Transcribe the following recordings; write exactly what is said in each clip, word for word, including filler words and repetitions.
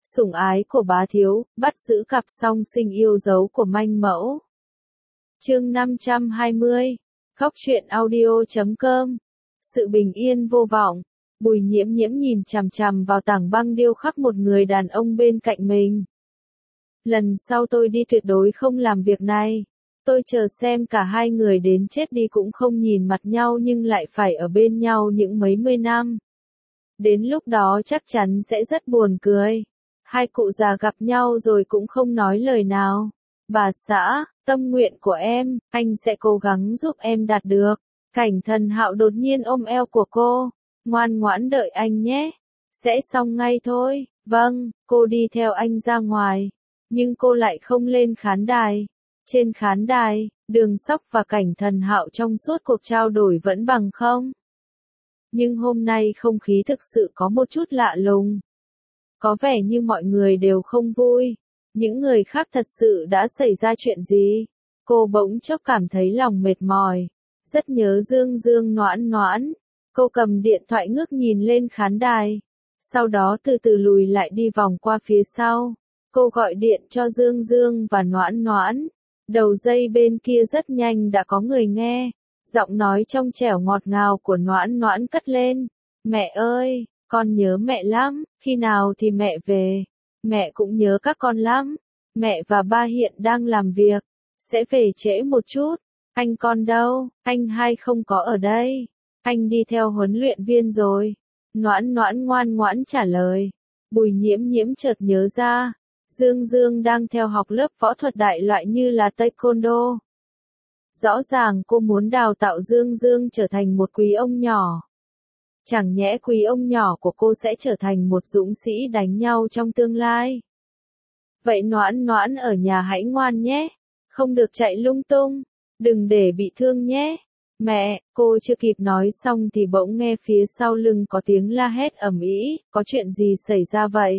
Sủng ái của bá thiếu, bắt giữ cặp song sinh yêu dấu của manh mẫu. Chương năm trăm hai mươi. Góc truyện audio chấm com. Sự bình yên vô vọng. Bùi Nhiễm Nhiễm nhìn chằm chằm vào tảng băng điêu khắc một người đàn ông bên cạnh mình. Lần sau tôi đi tuyệt đối không làm việc này. Tôi chờ xem cả hai người đến chết đi cũng không nhìn mặt nhau nhưng lại phải ở bên nhau những mấy mươi năm. Đến lúc đó chắc chắn sẽ rất buồn cười. Hai cụ già gặp nhau rồi cũng không nói lời nào. Bà xã, tâm nguyện của em, anh sẽ cố gắng giúp em đạt được. Cảnh Thần Hạo đột nhiên ôm eo của cô. Ngoan ngoãn đợi anh nhé. Sẽ xong ngay thôi. Vâng, cô đi theo anh ra ngoài. Nhưng cô lại không lên khán đài. Trên khán đài, Đường Sóc và Cảnh Thần Hạo trong suốt cuộc trao đổi vẫn bằng không. Nhưng hôm nay không khí thực sự có một chút lạ lùng. Có vẻ như mọi người đều không vui. Những người khác thật sự đã xảy ra chuyện gì? Cô bỗng chốc cảm thấy lòng mệt mỏi. Rất nhớ Dương Dương Noãn Noãn. Cô cầm điện thoại ngước nhìn lên khán đài. Sau đó từ từ lùi lại đi vòng qua phía sau. Cô gọi điện cho Dương Dương và Noãn Noãn. Đầu dây bên kia rất nhanh đã có người nghe. Giọng nói trong trẻo ngọt ngào của Noãn Noãn cất lên. Mẹ ơi, con nhớ mẹ lắm, khi nào thì mẹ về? Mẹ cũng nhớ các con lắm. Mẹ và ba hiện đang làm việc. Sẽ về trễ một chút. Anh con đâu? Anh hai không có ở đây. Anh đi theo huấn luyện viên rồi. Noãn Noãn ngoan ngoãn trả lời. Bùi Nhiễm Nhiễm chợt nhớ ra. Dương Dương đang theo học lớp võ thuật đại loại như là taekwondo. Rõ ràng cô muốn đào tạo Dương Dương trở thành một quý ông nhỏ. Chẳng nhẽ quý ông nhỏ của cô sẽ trở thành một dũng sĩ đánh nhau trong tương lai. Vậy Noãn Noãn ở nhà hãy ngoan nhé. Không được chạy lung tung. Đừng để bị thương nhé. Mẹ, cô chưa kịp nói xong thì bỗng nghe phía sau lưng có tiếng la hét ầm ĩ. Có chuyện gì xảy ra vậy?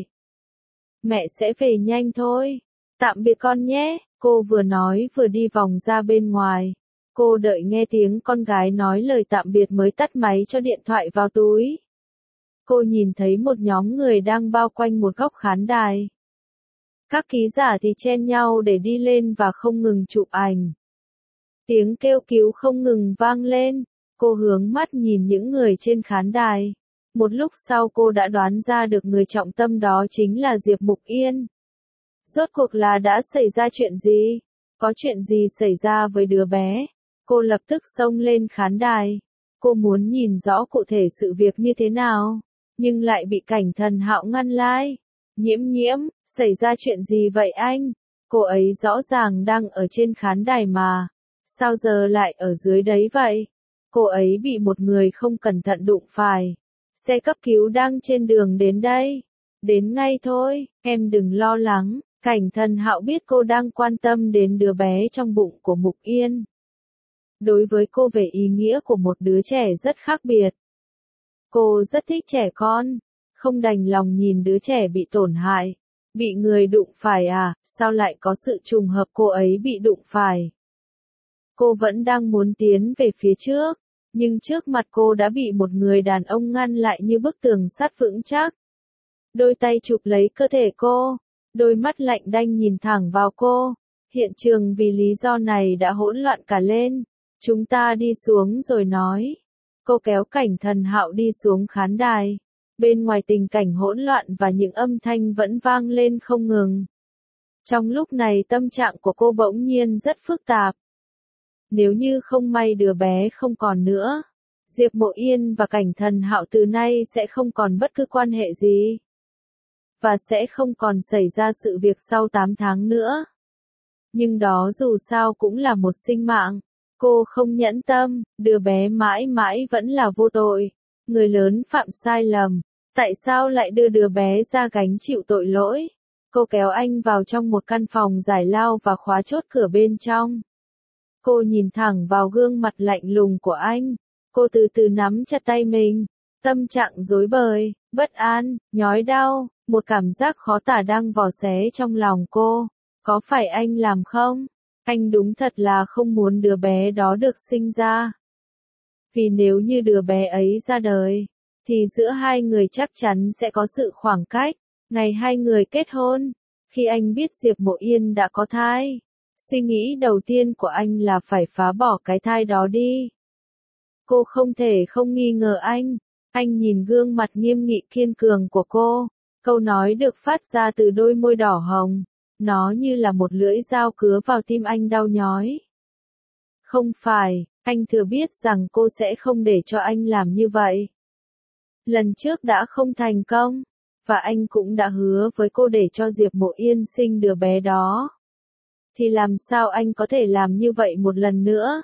Mẹ sẽ về nhanh thôi. Tạm biệt con nhé. Cô vừa nói vừa đi vòng ra bên ngoài. Cô đợi nghe tiếng con gái nói lời tạm biệt mới tắt máy cho điện thoại vào túi. Cô nhìn thấy một nhóm người đang bao quanh một góc khán đài. Các ký giả thì chen nhau để đi lên và không ngừng chụp ảnh. Tiếng kêu cứu không ngừng vang lên. Cô hướng mắt nhìn những người trên khán đài. Một lúc sau cô đã đoán ra được người trọng tâm đó chính là Diệp Mục Yên. Rốt cuộc là đã xảy ra chuyện gì? Có chuyện gì xảy ra với đứa bé? Cô lập tức xông lên khán đài. Cô muốn nhìn rõ cụ thể sự việc như thế nào, nhưng lại bị Cảnh Thần Hạo ngăn lại. Nhiễm Nhiễm, xảy ra chuyện gì vậy anh? Cô ấy rõ ràng đang ở trên khán đài mà. Sao giờ lại ở dưới đấy vậy? Cô ấy bị một người không cẩn thận đụng phải. Xe cấp cứu đang trên đường đến đây. Đến ngay thôi, em đừng lo lắng. Cảnh Thần Hạo biết cô đang quan tâm đến đứa bé trong bụng của Mục Yên. Đối với cô về ý nghĩa của một đứa trẻ rất khác biệt. Cô rất thích trẻ con, không đành lòng nhìn đứa trẻ bị tổn hại. Bị người đụng phải à, sao lại có sự trùng hợp cô ấy bị đụng phải? Cô vẫn đang muốn tiến về phía trước, nhưng trước mặt cô đã bị một người đàn ông ngăn lại như bức tường sắt vững chắc. Đôi tay chụp lấy cơ thể cô, đôi mắt lạnh đanh nhìn thẳng vào cô. Hiện trường vì lý do này đã hỗn loạn cả lên. Chúng ta đi xuống rồi nói. Cô kéo Cảnh Thần Hạo đi xuống khán đài. Bên ngoài tình cảnh hỗn loạn và những âm thanh vẫn vang lên không ngừng. Trong lúc này tâm trạng của cô bỗng nhiên rất phức tạp. Nếu như không may đứa bé không còn nữa, Diệp Mộ Yên và Cảnh Thần Hạo từ nay sẽ không còn bất cứ quan hệ gì. Và sẽ không còn xảy ra sự việc sau tám tháng nữa. Nhưng đó dù sao cũng là một sinh mạng. Cô không nhẫn tâm, đứa bé mãi mãi vẫn là vô tội. Người lớn phạm sai lầm, tại sao lại đưa đứa bé ra gánh chịu tội lỗi? Cô kéo anh vào trong một căn phòng giải lao và khóa chốt cửa bên trong. Cô nhìn thẳng vào gương mặt lạnh lùng của anh. Cô từ từ nắm chặt tay mình. Tâm trạng rối bời, bất an, nhói đau, một cảm giác khó tả đang vò xé trong lòng cô. Có phải anh làm không? Anh đúng thật là không muốn đứa bé đó được sinh ra. Vì nếu như đứa bé ấy ra đời, thì giữa hai người chắc chắn sẽ có sự khoảng cách. Ngày hai người kết hôn, khi anh biết Diệp Mộ Yên đã có thai, suy nghĩ đầu tiên của anh là phải phá bỏ cái thai đó đi. Cô không thể không nghi ngờ anh. Anh nhìn gương mặt nghiêm nghị kiên cường của cô, câu nói được phát ra từ đôi môi đỏ hồng, nó như là một lưỡi dao cứa vào tim anh đau nhói. Không phải, anh thừa biết rằng cô sẽ không để cho anh làm như vậy. Lần trước đã không thành công, và anh cũng đã hứa với cô để cho Diệp Mộ Yên sinh đứa bé đó. Thì làm sao anh có thể làm như vậy một lần nữa?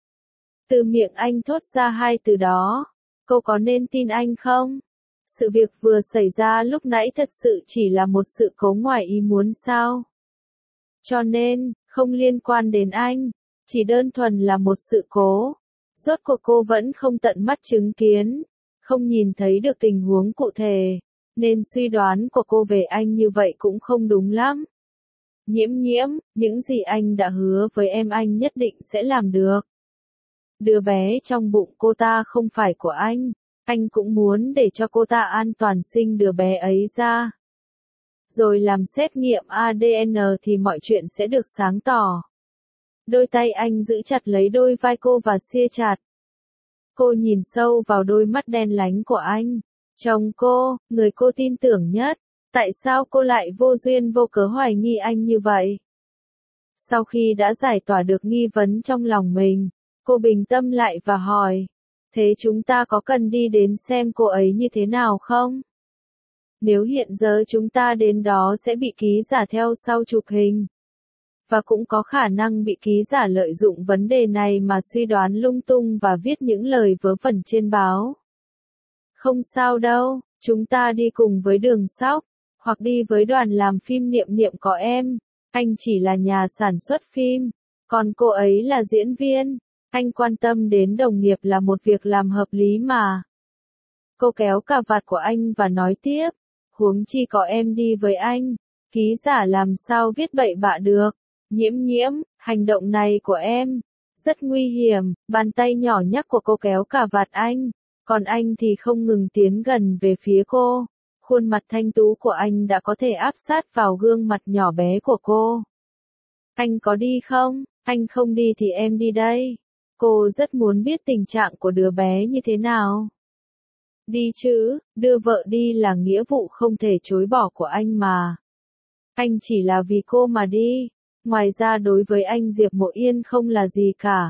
Từ miệng anh thốt ra hai từ đó, cô có nên tin anh không? Sự việc vừa xảy ra lúc nãy thật sự chỉ là một sự cố ngoài ý muốn sao? Cho nên, không liên quan đến anh, chỉ đơn thuần là một sự cố. Rốt cuộc cô vẫn không tận mắt chứng kiến, không nhìn thấy được tình huống cụ thể, nên suy đoán của cô về anh như vậy cũng không đúng lắm. Nhiễm nhiễm, những gì anh đã hứa với em anh nhất định sẽ làm được. Đứa bé trong bụng cô ta không phải của anh, anh cũng muốn để cho cô ta an toàn sinh đứa bé ấy ra. Rồi làm xét nghiệm a đê en thì mọi chuyện sẽ được sáng tỏ. Đôi tay anh giữ chặt lấy đôi vai cô và siết chặt. Cô nhìn sâu vào đôi mắt đen láy của anh. Chồng cô, người cô tin tưởng nhất, tại sao cô lại vô duyên vô cớ hoài nghi anh như vậy? Sau khi đã giải tỏa được nghi vấn trong lòng mình, cô bình tâm lại và hỏi, thế chúng ta có cần đi đến xem cô ấy như thế nào không? Nếu hiện giờ chúng ta đến đó sẽ bị ký giả theo sau chụp hình. Và cũng có khả năng bị ký giả lợi dụng vấn đề này mà suy đoán lung tung và viết những lời vớ vẩn trên báo. Không sao đâu, chúng ta đi cùng với Đường Sóc, hoặc đi với đoàn làm phim Niệm Niệm có em. Anh chỉ là nhà sản xuất phim, còn cô ấy là diễn viên. Anh quan tâm đến đồng nghiệp là một việc làm hợp lý mà. Cô kéo cà vạt của anh và nói tiếp, huống chi có em đi với anh, ký giả làm sao viết bậy bạ được. Nhiễm nhiễm, hành động này của em, rất nguy hiểm. Bàn tay nhỏ nhắc của cô kéo cà vạt anh, còn anh thì không ngừng tiến gần về phía cô. Khuôn mặt thanh tú của anh đã có thể áp sát vào gương mặt nhỏ bé của cô. Anh có đi không? Anh không đi thì em đi đây. Cô rất muốn biết tình trạng của đứa bé như thế nào. Đi chứ, đưa vợ đi là nghĩa vụ không thể chối bỏ của anh mà. Anh chỉ là vì cô mà đi. Ngoài ra đối với anh Diệp Mộ Yên không là gì cả.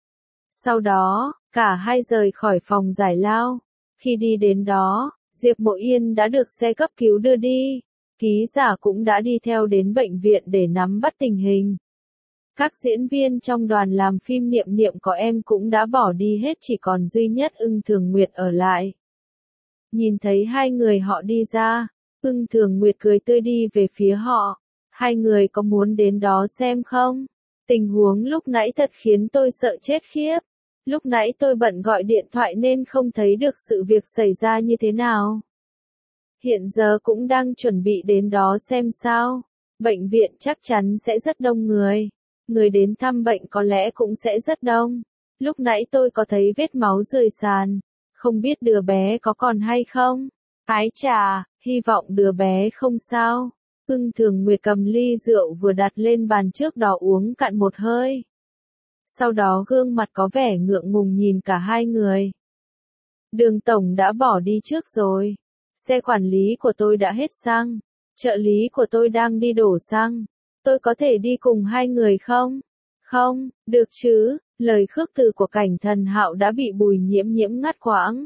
Sau đó, cả hai rời khỏi phòng giải lao. Khi đi đến đó, Diệp Mộ Yên đã được xe cấp cứu đưa đi. Ký giả cũng đã đi theo đến bệnh viện để nắm bắt tình hình. Các diễn viên trong đoàn làm phim Niệm Niệm có em cũng đã bỏ đi hết, chỉ còn duy nhất Ưng Thường Nguyệt ở lại. Nhìn thấy hai người họ đi ra, Ưng Thường Nguyệt cười tươi đi về phía họ. Hai người có muốn đến đó xem không? Tình huống lúc nãy thật khiến tôi sợ chết khiếp. Lúc nãy tôi bận gọi điện thoại nên không thấy được sự việc xảy ra như thế nào. Hiện giờ cũng đang chuẩn bị đến đó xem sao. Bệnh viện chắc chắn sẽ rất đông người. Người đến thăm bệnh có lẽ cũng sẽ rất đông. Lúc nãy tôi có thấy vết máu rơi sàn. Không biết đứa bé có còn hay không? Ái chà, hy vọng đứa bé không sao. Ưng Thường Nguyệt cầm ly rượu vừa đặt lên bàn trước đó uống cạn một hơi. Sau đó gương mặt có vẻ ngượng ngùng nhìn cả hai người. Đường tổng đã bỏ đi trước rồi. Xe quản lý của tôi đã hết xăng. Trợ lý của tôi đang đi đổ xăng. Tôi có thể đi cùng hai người không? Không, được chứ. Lời khước từ của Cảnh Thần Hạo đã bị Bùi Nhiễm Nhiễm ngắt quãng.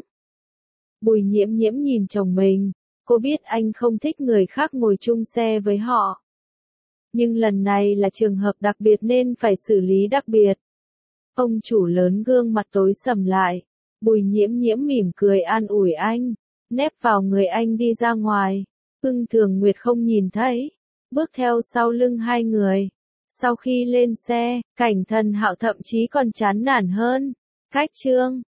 Bùi Nhiễm Nhiễm nhìn chồng mình. Cô biết anh không thích người khác ngồi chung xe với họ. Nhưng lần này là trường hợp đặc biệt nên phải xử lý đặc biệt. Ông chủ lớn gương mặt tối sầm lại. Bùi Nhiễm Nhiễm mỉm cười an ủi anh. Nép vào người anh đi ra ngoài. Ưng Thường Nguyệt không nhìn thấy. Bước theo sau lưng hai người. Sau khi lên xe, Cảnh Thần Hạo thậm chí còn chán nản hơn. Khách trương,